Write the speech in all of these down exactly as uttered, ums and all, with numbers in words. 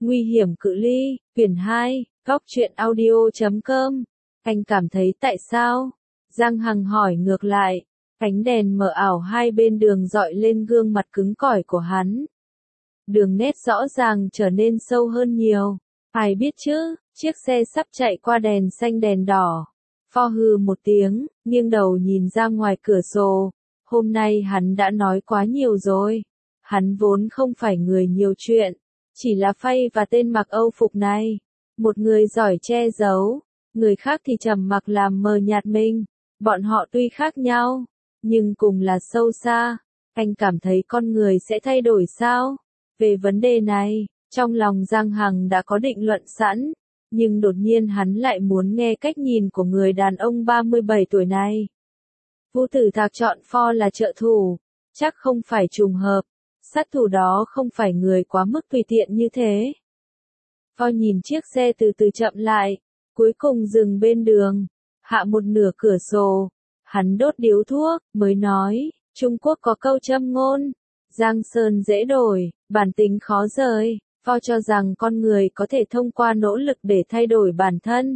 Nguy hiểm cự ly, quyển hai, góc truyện audio chấm com. Anh cảm thấy tại sao? Giang Hằng hỏi ngược lại. Ánh đèn mờ ảo hai bên đường dọi lên gương mặt cứng cỏi của hắn. Đường nét rõ ràng trở nên sâu hơn nhiều. Ai biết chứ, chiếc xe sắp chạy qua đèn xanh đèn đỏ. Pho hừ một tiếng, nghiêng đầu nhìn ra ngoài cửa sổ. Hôm nay hắn đã nói quá nhiều rồi. Hắn vốn không phải người nhiều chuyện. Chỉ là Phay và tên mặc Âu phục này. Một người giỏi che giấu, người khác thì trầm mặc làm mờ nhạt mình. Bọn họ tuy khác nhau, nhưng cùng là sâu xa. Anh cảm thấy con người sẽ thay đổi sao? Về vấn đề này, trong lòng Giang Hằng đã có định luận sẵn. Nhưng đột nhiên hắn lại muốn nghe cách nhìn của người đàn ông ba mươi bảy tuổi này. Vu Tử Thạc chọn Pho là trợ thủ. Chắc không phải trùng hợp. Sát thủ đó không phải người quá mức tùy tiện như thế. Pho nhìn chiếc xe từ từ chậm lại. Cuối cùng dừng bên đường. Hạ một nửa cửa sổ. Hắn đốt điếu thuốc, mới nói. Trung Quốc có câu châm ngôn. Giang sơn dễ đổi, bản tính khó rời. Pho cho rằng con người có thể thông qua nỗ lực để thay đổi bản thân.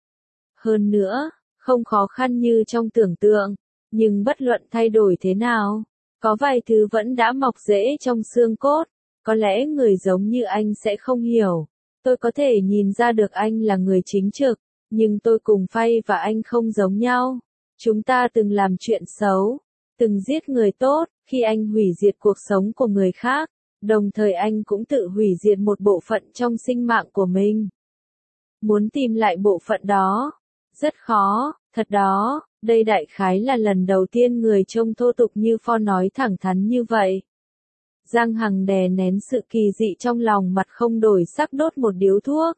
Hơn nữa, không khó khăn như trong tưởng tượng. Nhưng bất luận thay đổi thế nào, có vài thứ vẫn đã mọc rễ trong xương cốt. Có lẽ người giống như anh sẽ không hiểu. Tôi có thể nhìn ra được anh là người chính trực, nhưng tôi cùng Phay và anh không giống nhau. Chúng ta từng làm chuyện xấu, từng giết người tốt. Khi anh hủy diệt cuộc sống của người khác, đồng thời anh cũng tự hủy diệt một bộ phận trong sinh mạng của mình. Muốn tìm lại bộ phận đó, rất khó, thật đó. Đây đại khái là lần đầu tiên người trông thô tục như Pho nói thẳng thắn như vậy. Giang Hằng đè nén sự kỳ dị trong lòng, mặt không đổi sắc đốt một điếu thuốc.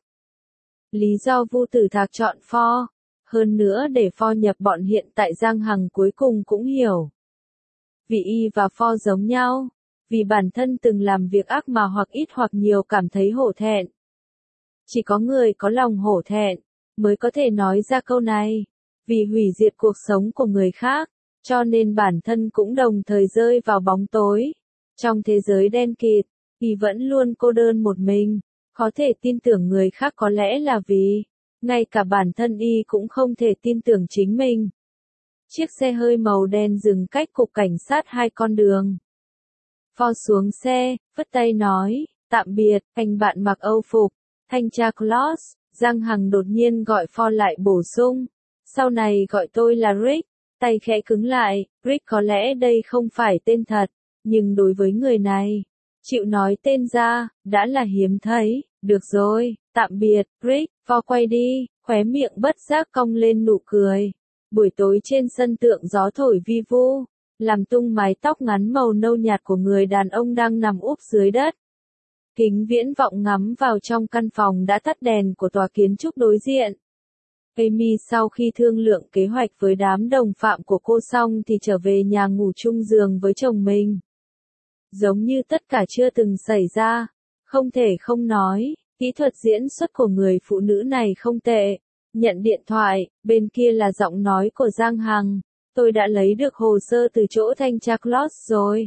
Lý do Vu Tử Thạc chọn Pho, hơn nữa để Pho nhập bọn hiện tại Giang Hằng cuối cùng cũng hiểu. Vì y và Pho giống nhau, vì bản thân từng làm việc ác mà hoặc ít hoặc nhiều cảm thấy hổ thẹn. Chỉ có người có lòng hổ thẹn, mới có thể nói ra câu này. Vì hủy diệt cuộc sống của người khác, cho nên bản thân cũng đồng thời rơi vào bóng tối. Trong thế giới đen kịt, y vẫn luôn cô đơn một mình, có thể tin tưởng người khác có lẽ là vì, ngay cả bản thân y cũng không thể tin tưởng chính mình. Chiếc xe hơi màu đen dừng cách cục cảnh sát hai con đường. Pho xuống xe, vất tay nói, tạm biệt, anh bạn mặc Âu phục, thanh tra Claus. Giang Hằng đột nhiên gọi Pho lại bổ sung. Sau này gọi tôi là Rick. Tay khẽ cứng lại. Rick có lẽ đây không phải tên thật, nhưng đối với người này, chịu nói tên ra, đã là hiếm thấy. Được rồi, tạm biệt, Rick. Pho quay đi, khóe miệng bất giác cong lên nụ cười. Buổi tối trên sân tượng gió thổi vi vu, làm tung mái tóc ngắn màu nâu nhạt của người đàn ông đang nằm úp dưới đất. Kính viễn vọng ngắm vào trong căn phòng đã tắt đèn của tòa kiến trúc đối diện. Amy sau khi thương lượng kế hoạch với đám đồng phạm của cô xong thì trở về nhà ngủ chung giường với chồng mình. Giống như tất cả chưa từng xảy ra, không thể không nói, kỹ thuật diễn xuất của người phụ nữ này không tệ. Nhận điện thoại, bên kia là giọng nói của Giang Hằng. Tôi đã lấy được hồ sơ từ chỗ thanh tra Claus rồi.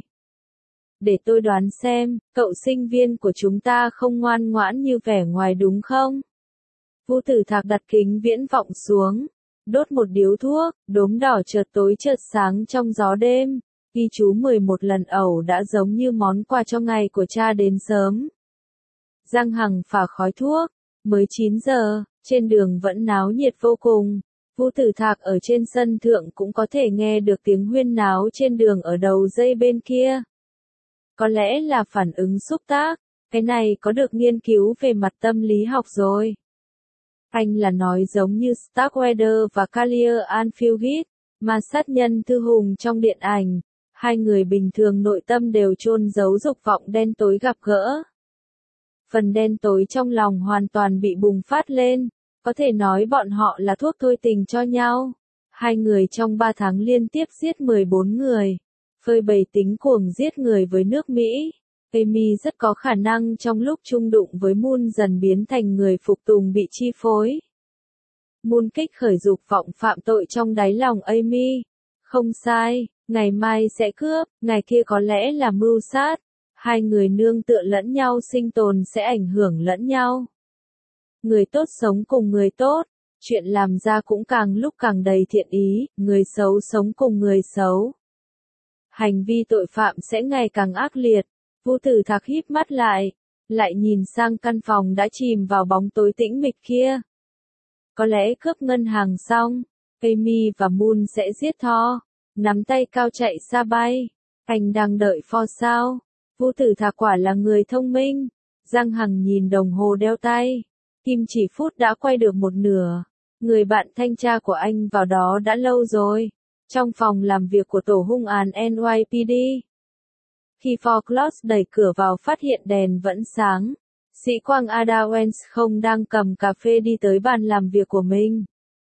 Để tôi đoán xem, cậu sinh viên của chúng ta không ngoan ngoãn như vẻ ngoài đúng không? Vu Tử Thạc đặt kính viễn vọng xuống, đốt một điếu thuốc, đốm đỏ chợt tối chợt sáng trong gió đêm. Ghi chú mười một lần ẩu đã giống như món quà cho ngày của cha đến sớm. Giang Hằng phả khói thuốc, mới chín giờ, trên đường vẫn náo nhiệt vô cùng. Vu Tử Thạc ở trên sân thượng cũng có thể nghe được tiếng huyên náo trên đường ở đầu dây bên kia. Có lẽ là phản ứng xúc tác, cái này có được nghiên cứu về mặt tâm lý học rồi. Anh là nói giống như Starkweather và Collier Anfield, mà sát nhân thư hùng trong điện ảnh. Hai người bình thường nội tâm đều chôn giấu dục vọng đen tối gặp gỡ. Phần đen tối trong lòng hoàn toàn bị bùng phát lên, có thể nói bọn họ là thuốc thôi tình cho nhau. Hai người trong ba tháng liên tiếp giết mười bốn người, phơi bày tính cuồng giết người với nước Mỹ. Amy rất có khả năng trong lúc chung đụng với Moon dần biến thành người phục tùng bị chi phối. Moon kích khởi dục vọng phạm tội trong đáy lòng Amy. Không sai, ngày mai sẽ cướp, ngày kia có lẽ là mưu sát. Hai người nương tựa lẫn nhau sinh tồn sẽ ảnh hưởng lẫn nhau. Người tốt sống cùng người tốt, chuyện làm ra cũng càng lúc càng đầy thiện ý, người xấu sống cùng người xấu. Hành vi tội phạm sẽ ngày càng ác liệt. Vu Tử Thạc híp mắt lại, lại nhìn sang căn phòng đã chìm vào bóng tối tĩnh mịch kia. Có lẽ cướp ngân hàng xong, Amy và Moon sẽ giết Thor, nắm tay cao chạy xa bay. Anh đang đợi Ford sao? Vu Tử Thạc quả là người thông minh. Giang Hằng nhìn đồng hồ đeo tay. Kim chỉ phút đã quay được một nửa. Người bạn thanh tra của anh vào đó đã lâu rồi. Trong phòng làm việc của tổ hung án en y pê đê. Khi Ford Close đẩy cửa vào phát hiện đèn vẫn sáng. Sĩ quan Ada Wentz không đang cầm cà phê đi tới bàn làm việc của mình.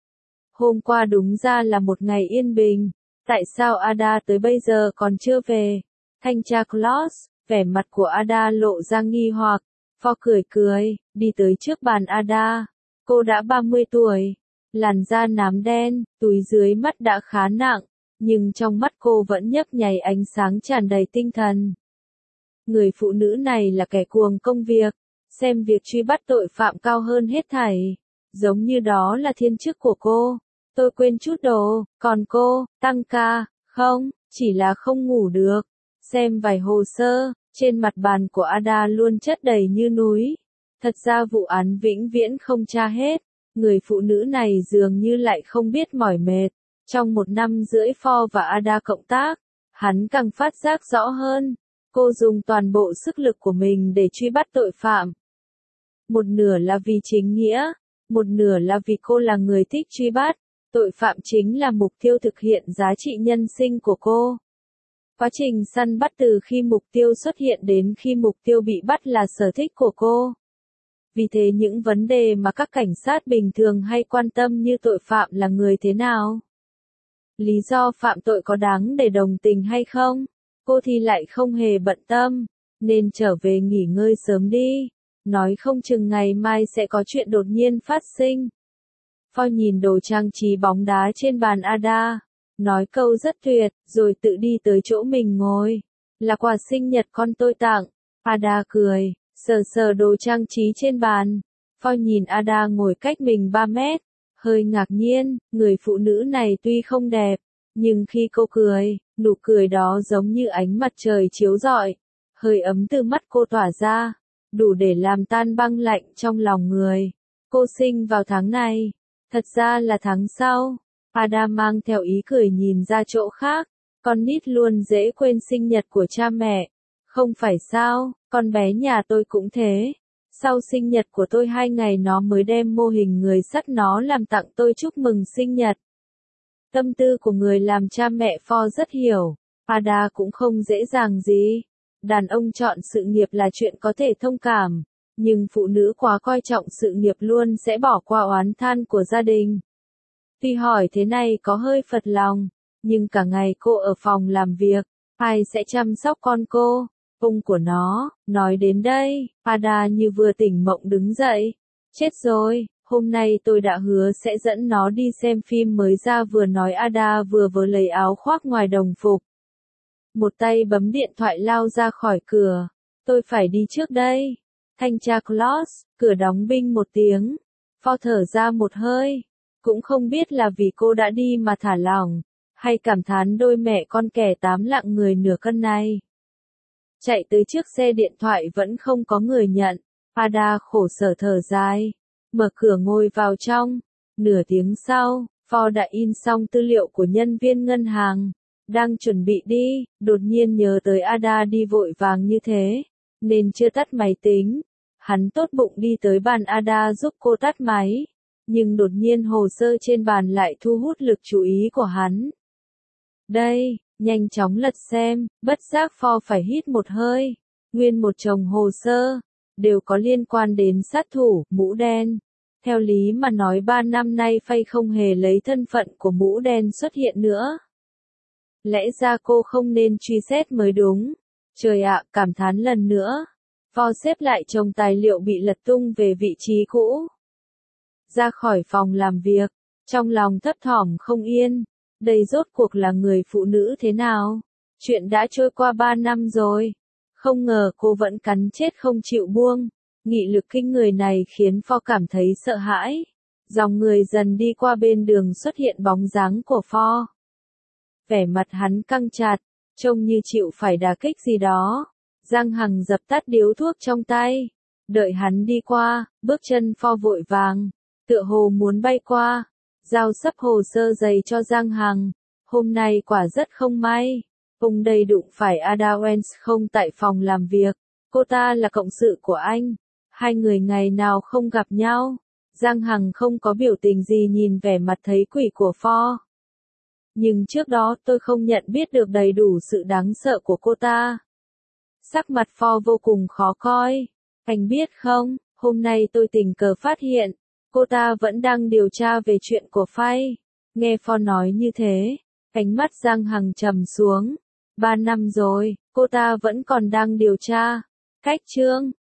Hôm qua đúng ra là một ngày yên bình. Tại sao Ada tới bây giờ còn chưa về? Thanh tra Close, vẻ mặt của Ada lộ ra nghi hoặc. Ford cười cười, đi tới trước bàn Ada. Cô đã ba mươi tuổi. Làn da nám đen, túi dưới mắt đã khá nặng. Nhưng trong mắt cô vẫn nhấp nháy ánh sáng tràn đầy tinh thần. Người phụ nữ này là kẻ cuồng công việc. Xem việc truy bắt tội phạm cao hơn hết thảy. Giống như đó là thiên chức của cô. Tôi quên chút đồ, còn cô, tăng ca, không, chỉ là không ngủ được. Xem vài hồ sơ, trên mặt bàn của Ada luôn chất đầy như núi. Thật ra vụ án vĩnh viễn không tra hết. Người phụ nữ này dường như lại không biết mỏi mệt. Trong một năm rưỡi Ford và Ada cộng tác, hắn càng phát giác rõ hơn. Cô dùng toàn bộ sức lực của mình để truy bắt tội phạm. Một nửa là vì chính nghĩa, một nửa là vì cô là người thích truy bắt. Tội phạm chính là mục tiêu thực hiện giá trị nhân sinh của cô. Quá trình săn bắt từ khi mục tiêu xuất hiện đến khi mục tiêu bị bắt là sở thích của cô. Vì thế những vấn đề mà các cảnh sát bình thường hay quan tâm như tội phạm là người thế nào, lý do phạm tội có đáng để đồng tình hay không, cô thì lại không hề bận tâm, nên trở về nghỉ ngơi sớm đi. Nói không chừng ngày mai sẽ có chuyện đột nhiên phát sinh. Ford nhìn đồ trang trí bóng đá trên bàn Ada, nói câu rất tuyệt, rồi tự đi tới chỗ mình ngồi. Là quà sinh nhật con tôi tặng. Ada cười, sờ sờ đồ trang trí trên bàn. Ford nhìn Ada ngồi cách mình ba mét, hơi ngạc nhiên, người phụ nữ này tuy không đẹp, nhưng khi cô cười, nụ cười đó giống như ánh mặt trời chiếu rọi, hơi ấm từ mắt cô tỏa ra, đủ để làm tan băng lạnh trong lòng người. Cô sinh vào tháng này. Thật ra là tháng sau. Ada mang theo ý cười nhìn ra chỗ khác. Con nít luôn dễ quên sinh nhật của cha mẹ. Không phải sao, con bé nhà tôi cũng thế. Sau sinh nhật của tôi hai ngày nó mới đem mô hình người sắt nó làm tặng tôi chúc mừng sinh nhật. Tâm tư của người làm cha mẹ Ford rất hiểu. Ada cũng không dễ dàng gì. Đàn ông chọn sự nghiệp là chuyện có thể thông cảm. Nhưng phụ nữ quá coi trọng sự nghiệp luôn sẽ bỏ qua oán than của gia đình. Tuy hỏi thế này có hơi phật lòng, nhưng cả ngày cô ở phòng làm việc, ai sẽ chăm sóc con cô, ông của nó. Nói đến đây, Ada như vừa tỉnh mộng đứng dậy. Chết rồi, hôm nay tôi đã hứa sẽ dẫn nó đi xem phim mới ra, vừa nói Ada vừa vớ lấy áo khoác ngoài đồng phục. Một tay bấm điện thoại lao ra khỏi cửa. Tôi phải đi trước đây. Thanh tra Close, cửa đóng binh một tiếng. Ford thở ra một hơi. Cũng không biết là vì cô đã đi mà thả lỏng, hay cảm thán đôi mẹ con kẻ tám lạng người nửa cân này. Chạy tới trước xe điện thoại vẫn không có người nhận. Ada khổ sở thở dài. Mở cửa ngồi vào trong. Nửa tiếng sau, Ford đã in xong tư liệu của nhân viên ngân hàng. Đang chuẩn bị đi, đột nhiên nhớ tới Ada đi vội vàng như thế, nên chưa tắt máy tính. Hắn tốt bụng đi tới bàn Ada giúp cô tắt máy. Nhưng đột nhiên hồ sơ trên bàn lại thu hút lực chú ý của hắn. Đây, nhanh chóng lật xem, bất giác Ford phải hít một hơi. Nguyên một chồng hồ sơ, đều có liên quan đến sát thủ, mũ đen. Theo lý mà nói ba năm nay Faye không hề lấy thân phận của mũ đen xuất hiện nữa. Lẽ ra cô không nên truy xét mới đúng. Trời ạ, cảm thán lần nữa. Ford xếp lại chồng tài liệu bị lật tung về vị trí cũ. Ra khỏi phòng làm việc, trong lòng thấp thỏm không yên. Đây rốt cuộc là người phụ nữ thế nào? Chuyện đã trôi qua ba năm rồi. Không ngờ cô vẫn cắn chết không chịu buông. Nghị lực kinh người này khiến Fo cảm thấy sợ hãi. Dòng người dần đi qua bên đường xuất hiện bóng dáng của Fo. Vẻ mặt hắn căng chặt, trông như chịu phải đả kích gì đó. Giang Hằng dập tắt điếu thuốc trong tay. Đợi hắn đi qua, bước chân Fo vội vàng, tựa hồ muốn bay qua. Giao sấp hồ sơ dày cho Giang Hằng. Hôm nay quả rất không may. Ông đây đụng phải Ada Wens không tại phòng làm việc. Cô ta là cộng sự của anh. Hai người ngày nào không gặp nhau. Giang Hằng không có biểu tình gì nhìn vẻ mặt thấy quỷ của Fo. Nhưng trước đó tôi không nhận biết được đầy đủ sự đáng sợ của cô ta. Sắc mặt Fo vô cùng khó coi. Anh biết không, hôm nay tôi tình cờ phát hiện, cô ta vẫn đang điều tra về chuyện của Faye. Nghe Fo nói như thế, ánh mắt Giang Hằng trầm xuống. Ba năm rồi, cô ta vẫn còn đang điều tra. Cách chương